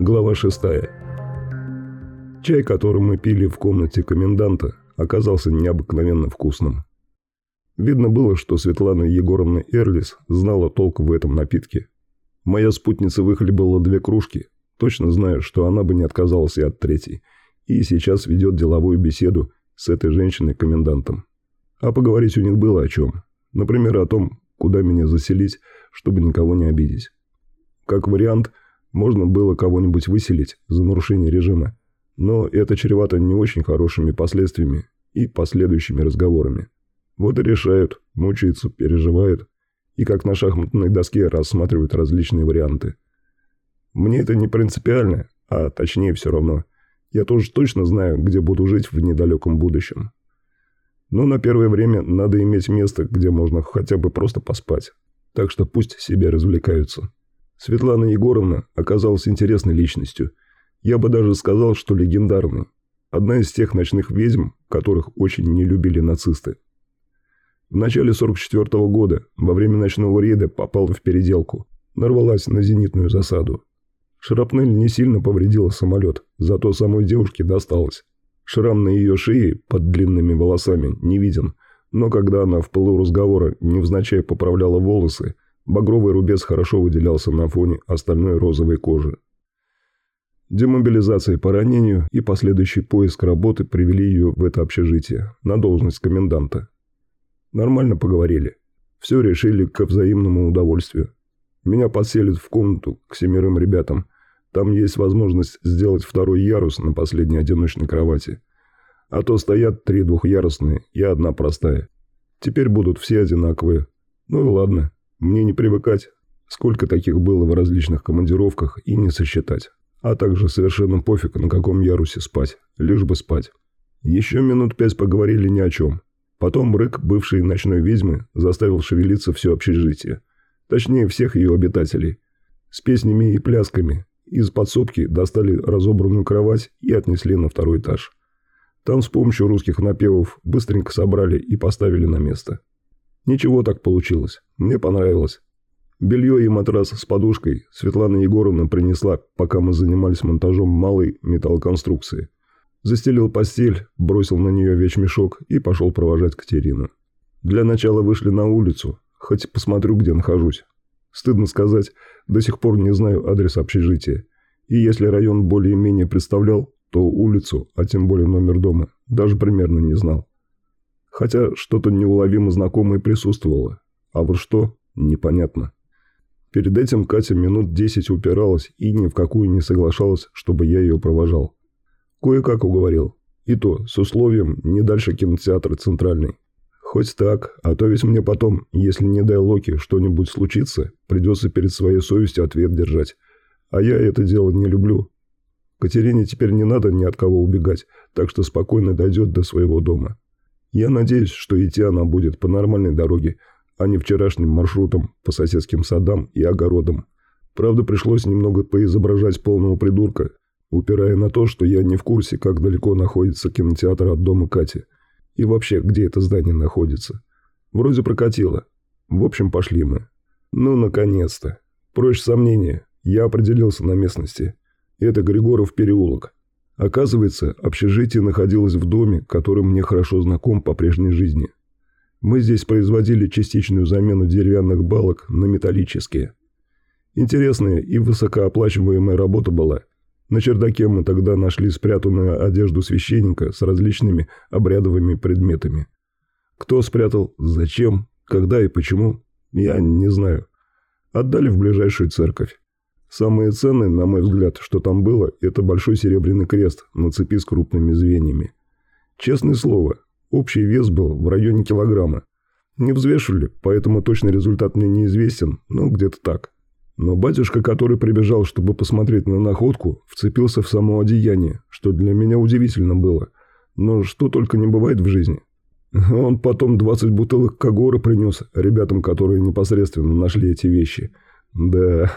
Глава 6. Чай, который мы пили в комнате коменданта, оказался необыкновенно вкусным. Видно было, что Светлана Егоровна Эрлис знала толк в этом напитке. Моя спутница выхлебала 2 кружки, точно зная, что она бы не отказалась и от третьей, и сейчас ведет деловую беседу с этой женщиной-комендантом. А поговорить у них было о чем. Например, о том, куда меня заселить, чтобы никого не обидеть. Как вариант, можно было кого-нибудь выселить за нарушение режима, но это чревато не очень хорошими последствиями и последующими разговорами. Вот и решают, мучаются, переживают и как на шахматной доске рассматривают различные варианты. Мне это не принципиально, а точнее все равно. Я тоже точно знаю, где буду жить в недалеком будущем. Но на первое время надо иметь место, где можно хотя бы просто поспать. Так что пусть себе развлекаются. Светлана Егоровна оказалась интересной личностью. Я бы даже сказал, что легендарной. Одна из тех ночных ведьм, которых очень не любили нацисты. В начале 1944 года, во время ночного рейда, попала в переделку. Нарвалась на зенитную засаду. Шрапнель не сильно повредила самолет, зато самой девушке досталось. Шрам на ее шее под длинными волосами не виден, но когда она в пылу разговора невзначай поправляла волосы, багровый рубец хорошо выделялся на фоне остальной розовой кожи. Демобилизация по ранению и последующий поиск работы привели ее в это общежитие, на должность коменданта. Нормально поговорили. Все решили ко взаимному удовольствию. Меня подселят в комнату к 7 ребятам. Там есть возможность сделать 2-й ярус на последней одиночной кровати. А то стоят 3 двухъярусные и 1 простая. Теперь будут все одинаковые. Ну и ладно, мне не привыкать. Сколько таких было в различных командировках и не сосчитать. А также совершенно пофиг, на каком ярусе спать. Лишь бы спать. Еще минут 5 поговорили ни о чем. Потом рык бывшей ночной ведьмы заставил шевелиться все общежитие. Точнее, всех ее обитателей. С песнями и плясками из подсобки достали разобранную кровать и отнесли на 2-й этаж. Там с помощью русских напевов быстренько собрали и поставили на место. Ничего так получилось. Мне понравилось. Белье и матрас с подушкой Светлана Егоровна принесла, пока мы занимались монтажом малой металлоконструкции. Застелил постель, бросил на нее вещмешок и пошел провожать Катерину. Для начала вышли на улицу, хоть посмотрю, где нахожусь. Стыдно сказать, до сих пор не знаю адрес общежития. И если район более-менее представлял, то улицу, а тем более номер дома, даже примерно не знал. Хотя что-то неуловимо знакомое присутствовало. А вот что, непонятно. Перед этим Катя минут 10 упиралась и ни в какую не соглашалась, чтобы я ее провожал. Кое-как уговорил. И то с условием не дальше кинотеатра «Центральный». Хоть так, а то ведь мне потом, если не дай Локи что-нибудь случится, придется перед своей совестью ответ держать. А я это дело не люблю. Катерине теперь не надо ни от кого убегать, так что спокойно дойдет до своего дома. Я надеюсь, что идти она будет по нормальной дороге, а не вчерашним маршрутом по соседским садам и огородам. Правда, пришлось немного поизображать полного придурка, упирая на то, что я не в курсе, как далеко находится кинотеатр от дома Кати. И вообще, где это здание находится. Вроде прокатило. В общем, пошли мы. Ну, наконец-то. Прочь сомнения, я определился на местности. Это Григоров переулок. Оказывается, общежитие находилось в доме, который мне хорошо знаком по прежней жизни. Мы здесь производили частичную замену деревянных балок на металлические. Интересная и высокооплачиваемая работа была. На чердаке мы тогда нашли спрятанную одежду священника с различными обрядовыми предметами. Кто спрятал, зачем, когда и почему, я не знаю. Отдали в ближайшую церковь. Самое ценное, на мой взгляд, что там было, это большой серебряный крест на цепи с крупными звеньями. Честное слово, общий вес был в районе килограмма. Не взвешивали, поэтому точный результат мне неизвестен, но где-то так. Но батюшка, который прибежал, чтобы посмотреть на находку, вцепился в само одеяние, что для меня удивительно было. Но что только не бывает в жизни. Он потом 20 бутылок Кагора принес ребятам, которые непосредственно нашли эти вещи. Да,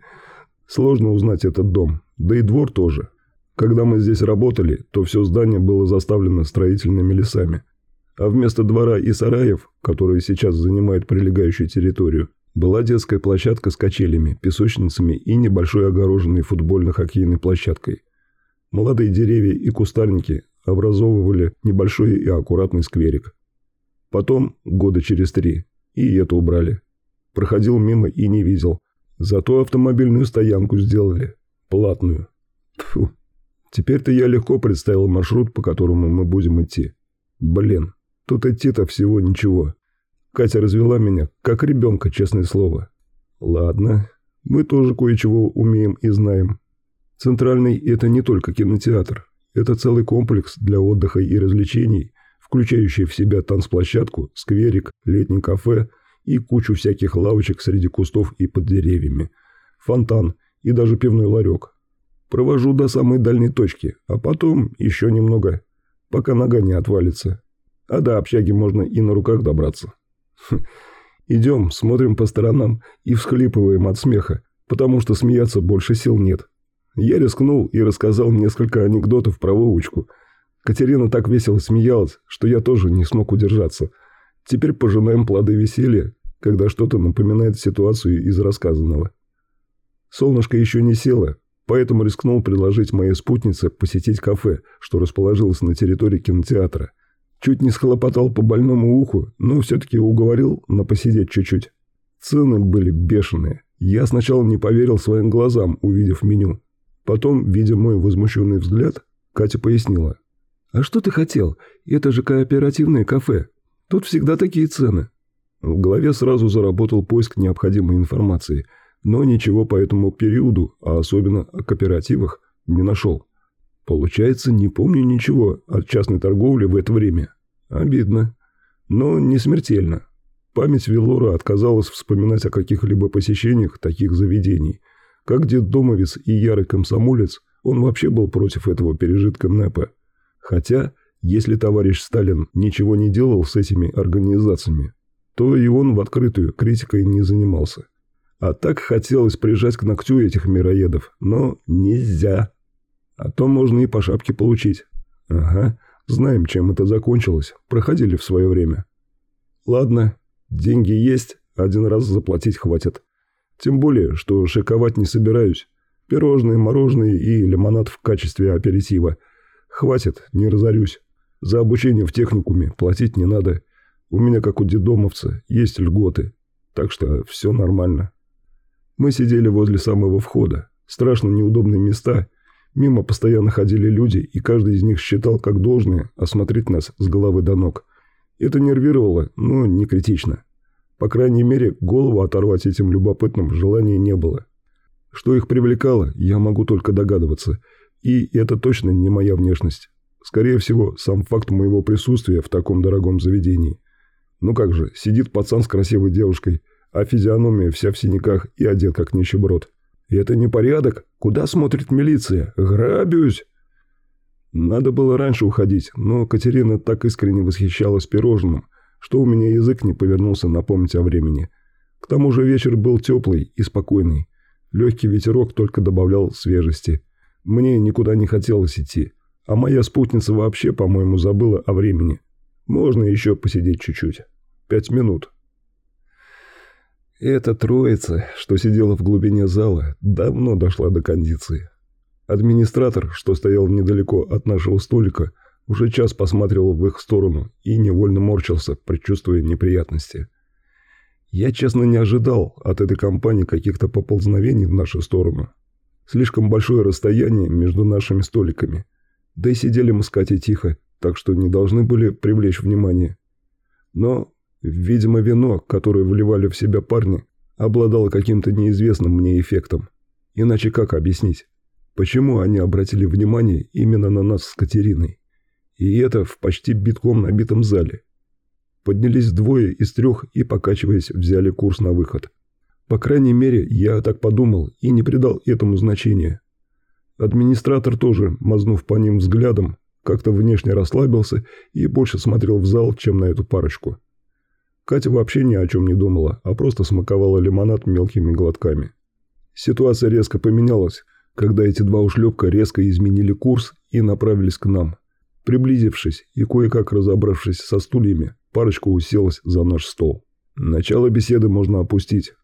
сложно узнать этот дом, да и двор тоже. Когда мы здесь работали, то все здание было заставлено строительными лесами. А вместо двора и сараев, которые сейчас занимают прилегающую территорию, Была детская площадка с качелями, песочницами и небольшой огороженной футбольно-хоккейной площадкой. Молодые деревья и кустарники образовывали небольшой и аккуратный скверик. Потом, года через 3, и это убрали. Проходил мимо и не видел. Зато автомобильную стоянку сделали. Платную. Тьфу. Теперь-то я легко представил маршрут, по которому мы будем идти. Блин, тут идти-то всего ничего. Катя развела меня, как ребенка, честное слово. Ладно, мы тоже кое-чего умеем и знаем. Центральный – это не только кинотеатр. Это целый комплекс для отдыха и развлечений, включающий в себя танцплощадку, скверик, летний кафе и кучу всяких лавочек среди кустов и под деревьями, фонтан и даже пивной ларек. Провожу до самой дальней точки, а потом еще немного, пока нога не отвалится. А до общаги можно и на руках добраться. Идем, смотрим по сторонам и всхлипываем от смеха, потому что смеяться больше сил нет. Я рискнул и рассказал несколько анекдотов про Вовочку. Катерина так весело смеялась, что я тоже не смог удержаться. Теперь пожинаем плоды веселья, когда что-то напоминает ситуацию из рассказанного. Солнышко еще не село, поэтому рискнул предложить моей спутнице посетить кафе, что расположилось на территории кинотеатра. Чуть не схлопотал по больному уху, но все-таки уговорил на посидеть чуть-чуть. Цены были бешеные. Я сначала не поверил своим глазам, увидев меню. Потом, видя мой возмущенный взгляд, Катя пояснила. «А что ты хотел? Это же кооперативное кафе. Тут всегда такие цены». В голове сразу заработал поиск необходимой информации, но ничего по этому периоду, а особенно о кооперативах, не нашел. Получается, не помню ничего от частной торговли в это время. Обидно. Но не смертельно. Память Велора отказалась вспоминать о каких-либо посещениях таких заведений. Как детдомовец и ярый комсомолец, он вообще был против этого пережитка НЭПа. Хотя, если товарищ Сталин ничего не делал с этими организациями, то и он в открытую критикой не занимался. А так хотелось прижать к ногтю этих мироедов, но нельзя. А то можно и по шапке получить. Ага, знаем, чем это закончилось, проходили в свое время. Ладно, деньги есть, один раз заплатить хватит. Тем более, что шиковать не собираюсь. Пирожные, мороженые и лимонад в качестве аперитива. Хватит, не разорюсь. За обучение в техникуме платить не надо. У меня, как у детдомовца, есть льготы. Так что все нормально. Мы сидели возле самого входа. Страшно неудобные места. Мимо постоянно ходили люди, и каждый из них считал как должное осмотреть нас с головы до ног. Это нервировало, но не критично. По крайней мере, голову оторвать этим любопытным желания не было. Что их привлекало, я могу только догадываться. И это точно не моя внешность. Скорее всего, сам факт моего присутствия в таком дорогом заведении. Ну как же, сидит пацан с красивой девушкой, а физиономия вся в синяках и одет как нищеброд. И это не порядок? Куда смотрит милиция? Грабюсь! Надо было раньше уходить, но Катерина так искренне восхищалась пирожным, что у меня язык не повернулся напомнить о времени. К тому же вечер был теплый и спокойный. Легкий ветерок только добавлял свежести. Мне никуда не хотелось идти, а моя спутница вообще, по-моему, забыла о времени. Можно еще посидеть чуть-чуть. 5 минут. Эта троица, что сидела в глубине зала, давно дошла до кондиции. Администратор, что стоял недалеко от нашего столика, уже час посматривал в их сторону и невольно морщился, предчувствуя неприятности. Я, честно, не ожидал от этой компании каких-то поползновений в нашу сторону. Слишком большое расстояние между нашими столиками. Да и сидели мы с Катей тихо, так что не должны были привлечь внимание. Но, видимо, вино, которое вливали в себя парни, обладало каким-то неизвестным мне эффектом. Иначе как объяснить? Почему они обратили внимание именно на нас с Катериной? И это в почти битком набитом зале. Поднялись 2 из 3 и, покачиваясь, взяли курс на выход. По крайней мере, я так подумал и не придал этому значения. Администратор тоже, мазнув по ним взглядом, как-то внешне расслабился и больше смотрел в зал, чем на эту парочку. Катя вообще ни о чем не думала, а просто смаковала лимонад мелкими глотками. Ситуация резко поменялась, когда эти 2 ушлепка резко изменили курс и направились к нам. Приблизившись и кое-как разобравшись со стульями, парочка уселась за наш стол. Начало беседы можно опустить.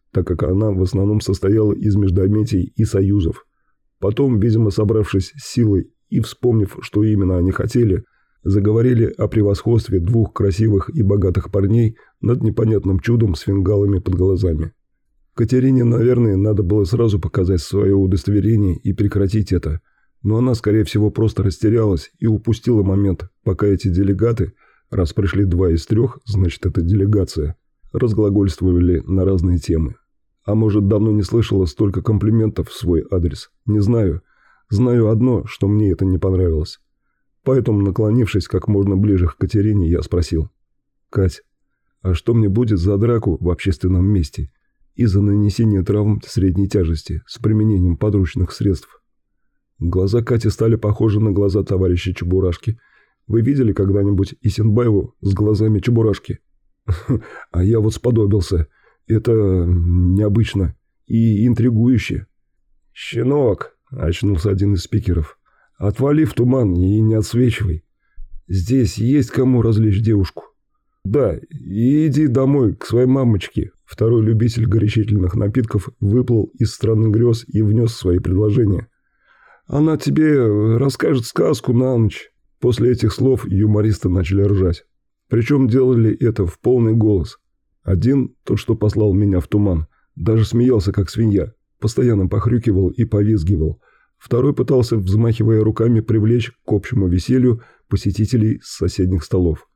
так как она в основном состояла из междометий и союзов. Потом, видимо, собравшись с силой и вспомнив, что именно они хотели, заговорили о превосходстве двух красивых и богатых парней над непонятным чудом с фингалами под глазами. Катерине, наверное, надо было сразу показать свое удостоверение и прекратить это, но она, скорее всего, просто растерялась и упустила момент, пока эти делегаты, раз пришли 2 из 3, значит, это делегация, разглагольствовали на разные темы. А может, давно не слышала столько комплиментов в свой адрес, не знаю. Знаю одно, что мне это не понравилось. Поэтому, наклонившись как можно ближе к Катерине, я спросил: «Кать, а что мне будет за драку в общественном месте и за нанесение травм средней тяжести с применением подручных средств?» Глаза Кати стали похожи на глаза товарища Чебурашки. Вы видели когда-нибудь Исенбаеву с глазами Чебурашки? А я вот сподобился. Это необычно и интригующе. «Щенок», — очнулся один из спикеров, — «отвали в туман и не отсвечивай. Здесь есть кому развлечь девушку». «Да, и иди домой к своей мамочке». Второй любитель горячительных напитков выплыл из страны грез и внес свои предложения. «Она тебе расскажет сказку на ночь». После этих слов юмористы начали ржать. Причем делали это в полный голос. Один, тот, что послал меня в туман, даже смеялся, как свинья, постоянно похрюкивал и повизгивал. Второй пытался, взмахивая руками, привлечь к общему веселью посетителей с соседних столов.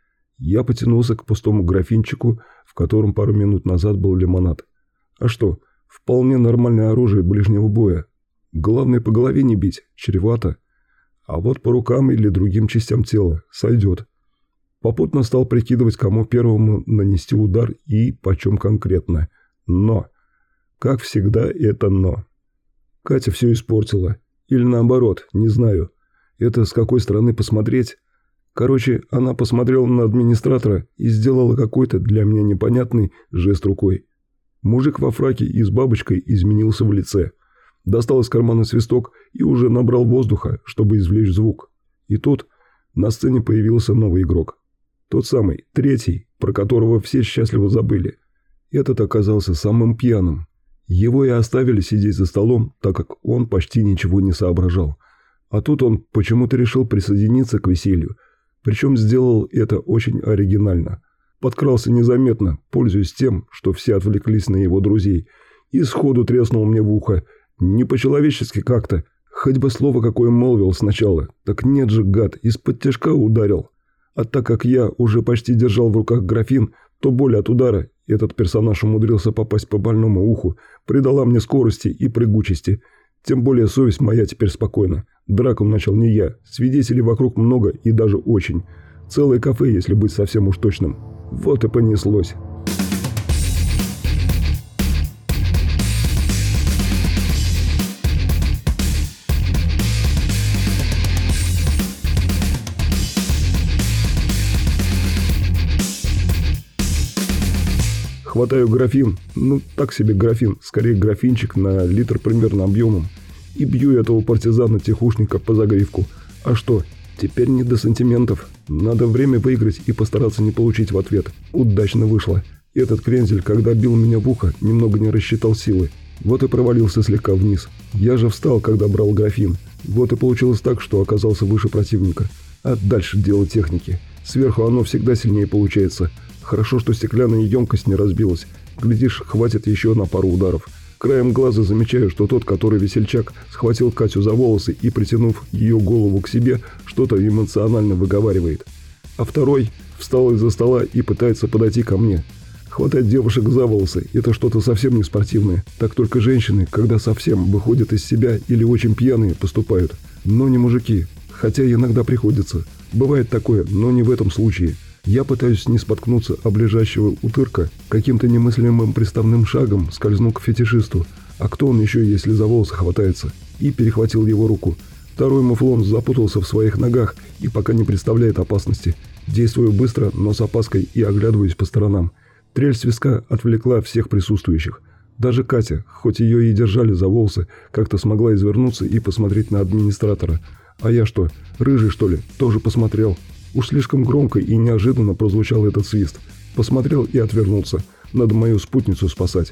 Я потянулся к пустому графинчику, в котором пару минут назад был лимонад. А что, вполне нормальное оружие ближнего боя. Главное, по голове не бить, чревато. А вот по рукам или другим частям тела сойдет. Попутно стал прикидывать, кому первому нанести удар и почем конкретно. Но, как всегда, это но. Катя все испортила. Или наоборот, не знаю. Это с какой стороны посмотреть? Короче, она посмотрела на администратора и сделала какой-то для меня непонятный жест рукой. Мужик во фраке и с бабочкой изменился в лице. Достал из кармана свисток и уже набрал воздуха, чтобы извлечь звук. И тут на сцене появился новый игрок. Тот самый, третий, про которого все счастливо забыли. Этот оказался самым пьяным. Его и оставили сидеть за столом, так как он почти ничего не соображал. А тут он почему-то решил присоединиться к веселью. Причем сделал это очень оригинально. Подкрался незаметно, пользуясь тем, что все отвлеклись на его друзей, и сходу треснул мне в ухо. Не по-человечески как-то. Хоть бы слово какое молвил сначала. Так нет же, гад, из-под тяжка ударил. А так как я уже почти держал в руках графин, то боль от удара, этот персонаж умудрился попасть по больному уху, придала мне скорости и прыгучести. Тем более совесть моя теперь спокойна. Драку начал не я, свидетелей вокруг много и даже очень. Целое кафе, если быть совсем уж точным. Вот и понеслось. Хватаю графин, так себе графин, скорее графинчик на литр примерно объемом, и бью этого партизана-тихушника по загривку. А что, теперь не до сантиментов. Надо время выиграть и постараться не получить в ответ. Удачно вышло. Этот крензель, когда бил меня в ухо, немного не рассчитал силы. Вот и провалился слегка вниз. Я же встал, когда брал графин. Вот и получилось так, что оказался выше противника. А дальше дело техники. Сверху оно всегда сильнее получается. Хорошо, что стеклянная емкость не разбилась. Глядишь, хватит еще на пару ударов. Краем глаза замечаю, что тот, который весельчак, схватил Катю за волосы и, притянув ее голову к себе, что-то эмоционально выговаривает. А второй встал из-за стола и пытается подойти ко мне. Хватать девушек за волосы – это что-то совсем не спортивное. Так только женщины, когда совсем выходят из себя или очень пьяные, поступают. Но не мужики. Хотя иногда приходится. Бывает такое, но не в этом случае. Я пытаюсь не споткнуться об лежащего утырка, каким-то немыслимым приставным шагом скользнул к фетишисту. А кто он еще, если за волосы хватается? И перехватил его руку. Второй муфлон запутался в своих ногах и пока не представляет опасности. Действую быстро, но с опаской и оглядываюсь по сторонам. Трель свистка отвлекла всех присутствующих. Даже Катя, хоть ее и держали за волосы, как-то смогла извернуться и посмотреть на администратора. А я что, рыжий что ли? Тоже посмотрел. Уж слишком громко и неожиданно прозвучал этот свист. Посмотрел и отвернулся. Надо мою спутницу спасать.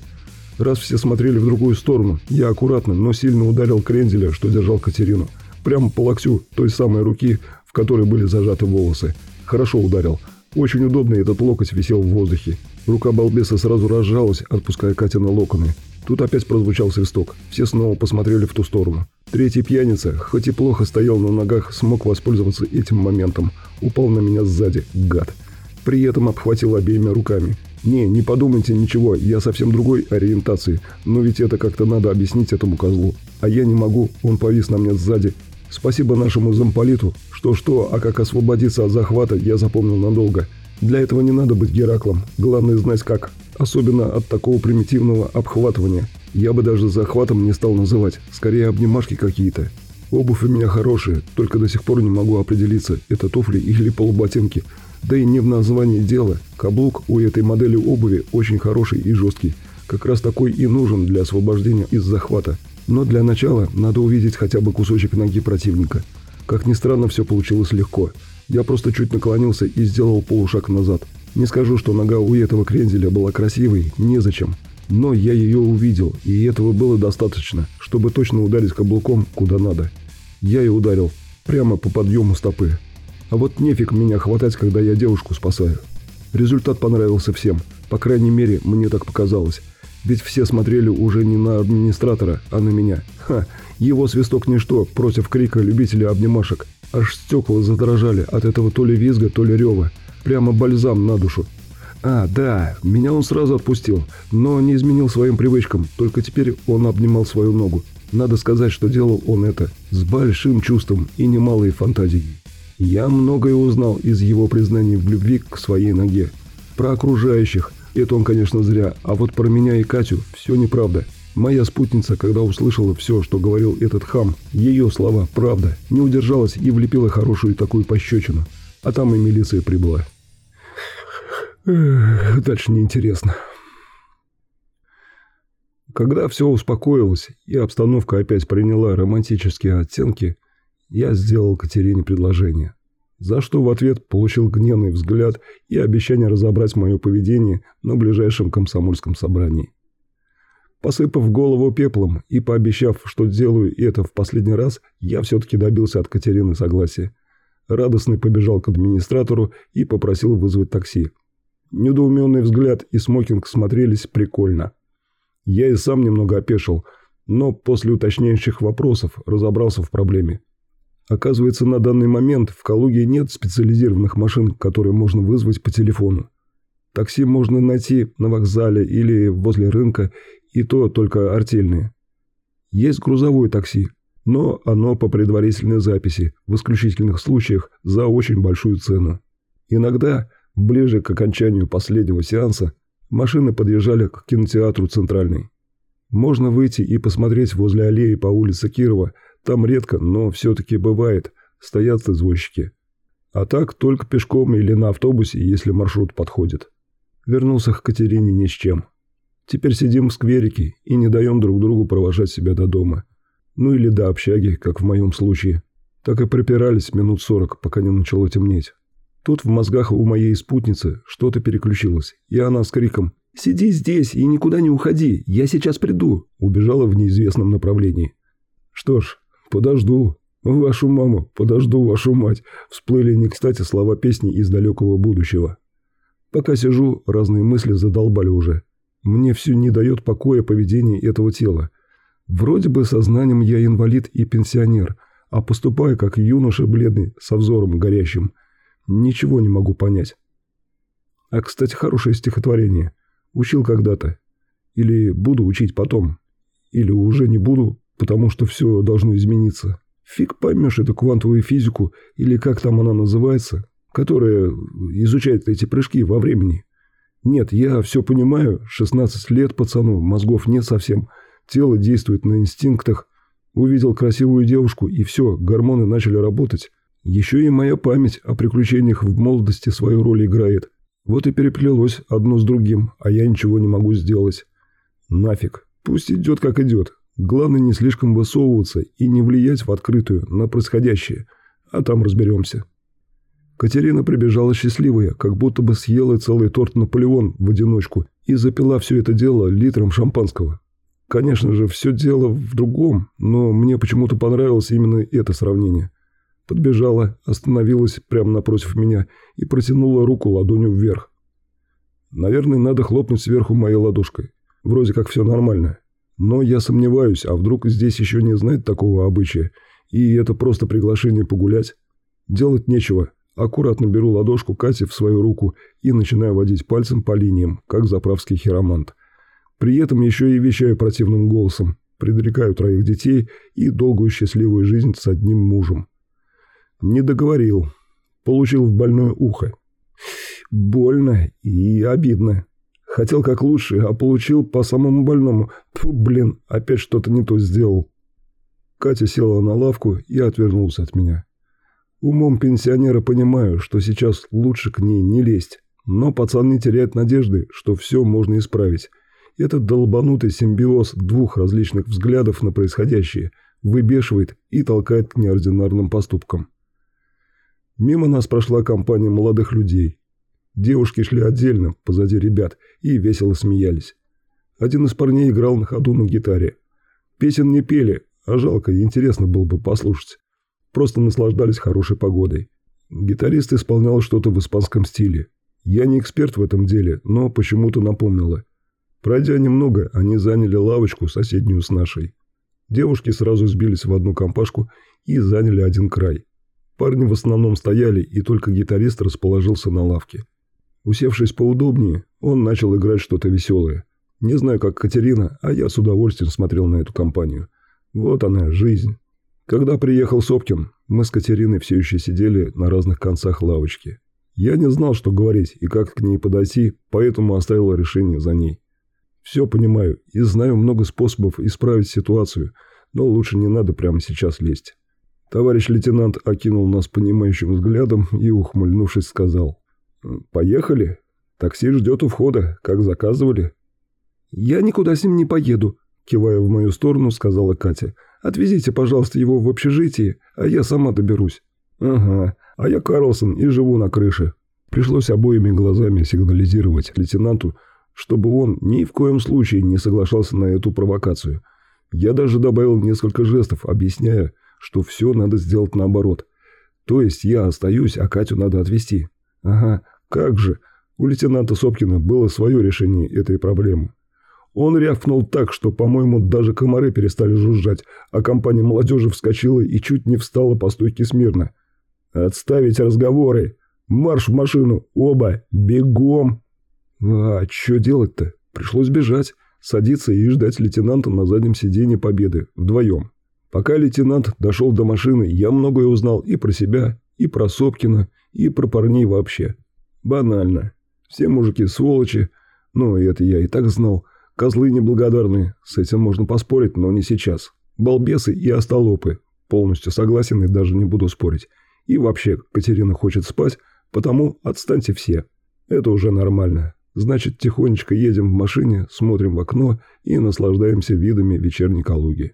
Раз все смотрели в другую сторону, я аккуратно, но сильно ударил кренделя, что держал Катерину. Прямо по локтю той самой руки, в которой были зажаты волосы. Хорошо ударил. Очень удобно этот локоть висел в воздухе. Рука балбеса сразу разжалась, отпуская Катины локоны. Тут опять прозвучал свисток. Все снова посмотрели в ту сторону. Третий пьяница, хоть и плохо стоял на ногах, смог воспользоваться этим моментом. Упал на меня сзади, гад. При этом обхватил обеими руками. Не подумайте ничего, я совсем другой ориентации. Но ведь это как-то надо объяснить этому козлу. А я не могу, он повис на мне сзади. Спасибо нашему замполиту. Что-что, а как освободиться от захвата, я запомнил надолго. Для этого не надо быть Гераклом. Главное знать как. Особенно от такого примитивного обхватывания. Я бы даже захватом не стал называть. Скорее обнимашки какие-то. Обувь у меня хорошая, только до сих пор не могу определиться, это туфли или полуботинки. Да и не в названии дело. Каблук у этой модели обуви очень хороший и жесткий. Как раз такой и нужен для освобождения из захвата. Но для начала надо увидеть хотя бы кусочек ноги противника. Как ни странно, все получилось легко. Я просто чуть наклонился и сделал полушаг назад. Не скажу, что нога у этого кренделя была красивой, незачем. Но я ее увидел, и этого было достаточно, чтобы точно ударить каблуком куда надо. Я и ударил, прямо по подъему стопы. А вот нефиг меня хватать, когда я девушку спасаю. Результат понравился всем, по крайней мере, мне так показалось. Ведь все смотрели уже не на администратора, а на меня. Его свисток ничто против крика любителей обнимашек. Аж стекла задрожали от этого то ли визга, то ли рева. Прямо бальзам на душу. Да, меня он сразу отпустил, но не изменил своим привычкам, только теперь он обнимал свою ногу. Надо сказать, что делал он это с большим чувством и немалой фантазией. Я многое узнал из его признаний в любви к своей ноге. Про окружающих, это он, конечно, зря, а вот про меня и Катю все неправда. Моя спутница, когда услышала все, что говорил этот хам, ее слова «правда», не удержалась и влепила хорошую такую пощечину. А там и милиция прибыла. Дальше неинтересно. Когда все успокоилось и обстановка опять приняла романтические оттенки, я сделал Катерине предложение, за что в ответ получил гневный взгляд и обещание разобрать мое поведение на ближайшем комсомольском собрании. Посыпав голову пеплом и пообещав, что делаю это в последний раз, я все-таки добился от Катерины согласия. Радостный побежал к администратору и попросил вызвать такси. Недоуменный взгляд и смокинг смотрелись прикольно. Я и сам немного опешил, но после уточняющих вопросов разобрался в проблеме. Оказывается, на данный момент в Калуге нет специализированных машин, которые можно вызвать по телефону. Такси можно найти на вокзале или возле рынка, и то только артельные. Есть грузовое такси, но оно по предварительной записи, в исключительных случаях за очень большую цену. Иногда, ближе к окончанию последнего сеанса, машины подъезжали к кинотеатру «Центральный». Можно выйти и посмотреть возле аллеи по улице Кирова, там редко, но все-таки бывает, стоят извозчики. А так только пешком или на автобусе, если маршрут подходит. Вернулся к Катерине ни с чем. Теперь сидим в скверике и не даем друг другу провожать себя до дома. Ну или до общаги, как в моем случае. Так и припирались минут 40, пока не начало темнеть. Тут в мозгах у моей спутницы что-то переключилось, и она с криком «Сиди здесь и никуда не уходи, я сейчас приду!» убежала в неизвестном направлении. Что ж, подожду. Вашу маму, подожду вашу мать. Всплыли не кстати слова песни из далекого будущего. Пока сижу, разные мысли задолбали уже. Мне все не дает покоя поведение этого тела. Вроде бы сознанием я инвалид и пенсионер, а поступаю как юноша бледный со взором горящим. Ничего не могу понять. А, кстати, хорошее стихотворение. Учил когда-то. Или буду учить потом. Или уже не буду, потому что все должно измениться. Фиг поймешь эту квантовую физику, или как там она называется, которая изучает эти прыжки во времени. Нет, я все понимаю, 16 лет пацану, мозгов нет совсем, тело действует на инстинктах. Увидел красивую девушку, и все, гормоны начали работать. Еще и моя память о приключениях в молодости свою роль играет. Вот и переплелось одно с другим, а я ничего не могу сделать. Нафиг, пусть идет как идет. Главное не слишком высовываться и не влиять в открытую на происходящее, а там разберемся. Катерина прибежала счастливая, как будто бы съела целый торт «Наполеон» в одиночку и запила все это дело литром шампанского. Конечно же, все дело в другом, но мне почему-то понравилось именно это сравнение. Подбежала, остановилась прямо напротив меня и протянула руку ладонью вверх. Наверное, надо хлопнуть сверху моей ладошкой. Вроде как все нормально. Но я сомневаюсь, а вдруг здесь еще не знает такого обычая, и это просто приглашение погулять. Делать нечего. Аккуратно беру ладошку Кати в свою руку и начинаю водить пальцем по линиям, как заправский хиромант. При этом еще и вещаю противным голосом, предрекаю 3 детей и долгую счастливую жизнь с одним мужем. Не договорил. Получил в больное ухо. Больно и обидно. Хотел как лучше, а получил по самому больному. Фу, блин, опять что-то не то сделал. Катя села на лавку и отвернулась от меня. Умом пенсионера понимаю, что сейчас лучше к ней не лезть. Но пацан не теряет надежды, что все можно исправить. Этот долбанутый симбиоз 2 различных взглядов на происходящее выбешивает и толкает к неординарным поступкам. Мимо нас прошла компания молодых людей. Девушки шли отдельно, позади ребят, и весело смеялись. Один из парней играл на ходу на гитаре. Песен не пели, а жалко, интересно было бы послушать. Просто наслаждались хорошей погодой. Гитарист исполнял что-то в испанском стиле. Я не эксперт в этом деле, но почему-то напомнила. Пройдя немного, они заняли лавочку, соседнюю с нашей. Девушки сразу сбились в одну компашку и заняли один край. Парни в основном стояли, и только гитарист расположился на лавке. Усевшись поудобнее, он начал играть что-то веселое. Не знаю, как Катерина, а я с удовольствием смотрел на эту компанию. Вот она, жизнь. Когда приехал Сопкин, мы с Катериной все еще сидели на разных концах лавочки. Я не знал, что говорить и как к ней подойти, поэтому оставил решение за ней. Все понимаю и знаю много способов исправить ситуацию, но лучше не надо прямо сейчас лезть. Товарищ лейтенант окинул нас понимающим взглядом и, ухмыльнувшись, сказал: «Поехали. Такси ждет у входа, как заказывали». «Я никуда с ним не поеду», – кивая в мою сторону, сказала Катя. «Отвезите, пожалуйста, его в общежитие, а я сама доберусь». «Ага, а я Карлсон и живу на крыше». Пришлось обоими глазами сигнализировать лейтенанту, чтобы он ни в коем случае не соглашался на эту провокацию. Я даже добавил несколько жестов, объясняя, что все надо сделать наоборот. То есть я остаюсь, а Катю надо отвезти. Ага, как же. У лейтенанта Сопкина было свое решение этой проблемы. Он рявкнул так, что, по-моему, даже комары перестали жужжать, а компания молодежи вскочила и чуть не встала по стойке смирно. «Отставить разговоры! Марш в машину! Оба! Бегом!» А что делать-то? Пришлось бежать, садиться и ждать лейтенанта на заднем сиденье Победы, вдвоем. Пока лейтенант дошел до машины, я многое узнал и про себя, и про Сопкина, и про парней вообще. Банально. Все мужики сволочи, но это я и так знал. Козлы неблагодарные, с этим можно поспорить, но не сейчас. Балбесы и остолопы. Полностью согласен и даже не буду спорить. И вообще, Катерина хочет спать, потому отстаньте все. Это уже нормально. Значит, тихонечко едем в машине, смотрим в окно и наслаждаемся видами вечерней Калуги.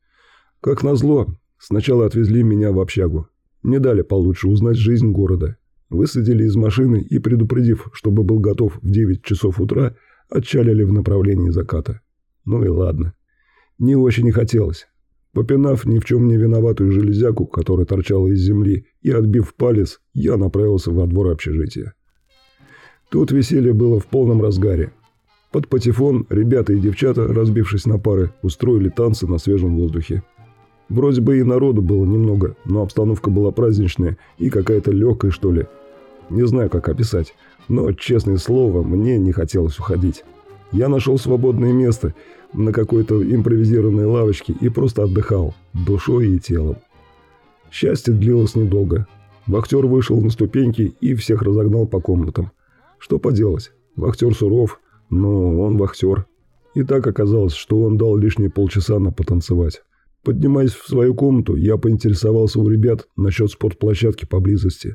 Как назло, сначала отвезли меня в общагу. Не дали получше узнать жизнь города. Высадили из машины и, предупредив, чтобы был готов в 9 часов утра, отчалили в направлении заката. Ну и ладно. Не очень и хотелось. Попинав ни в чем не виноватую железяку, которая торчала из земли, и отбив палец, я направился во двор общежития. Тут веселье было в полном разгаре. Под патефон ребята и девчата, разбившись на пары, устроили танцы на свежем воздухе. Вроде бы и народу было немного, но обстановка была праздничная и какая-то легкая, что ли. Не знаю, как описать, но, честное слово, мне не хотелось уходить. Я нашел свободное место на какой-то импровизированной лавочке и просто отдыхал, душой и телом. Счастье длилось недолго. Вахтер вышел на ступеньки и всех разогнал по комнатам. Что поделать, вахтер суров, но он вахтер. И так оказалось, что он дал лишние полчаса на потанцевать. Поднимаясь в свою комнату, я поинтересовался у ребят насчет спортплощадки поблизости.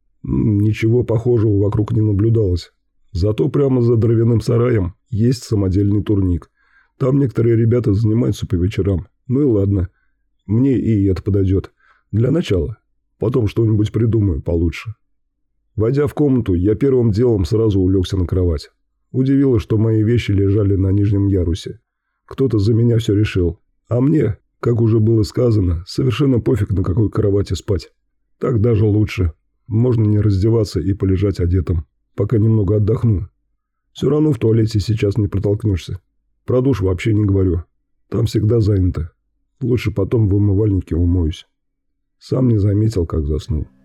Ничего похожего вокруг не наблюдалось. Зато прямо за дровяным сараем есть самодельный турник. Там некоторые ребята занимаются по вечерам. Ну и ладно, мне и это подойдет. Для начала. Потом что-нибудь придумаю получше. Войдя в комнату, я первым делом сразу улегся на кровать. Удивило, что мои вещи лежали на нижнем ярусе. Кто-то за меня все решил. А мне, как уже было сказано, совершенно пофиг, на какой кровати спать. Так даже лучше. Можно не раздеваться и полежать одетым, пока немного отдохну. Все равно в туалете сейчас не протолкнешься. Про душ вообще не говорю. Там всегда занято. Лучше потом в умывальнике умоюсь. Сам не заметил, как заснул.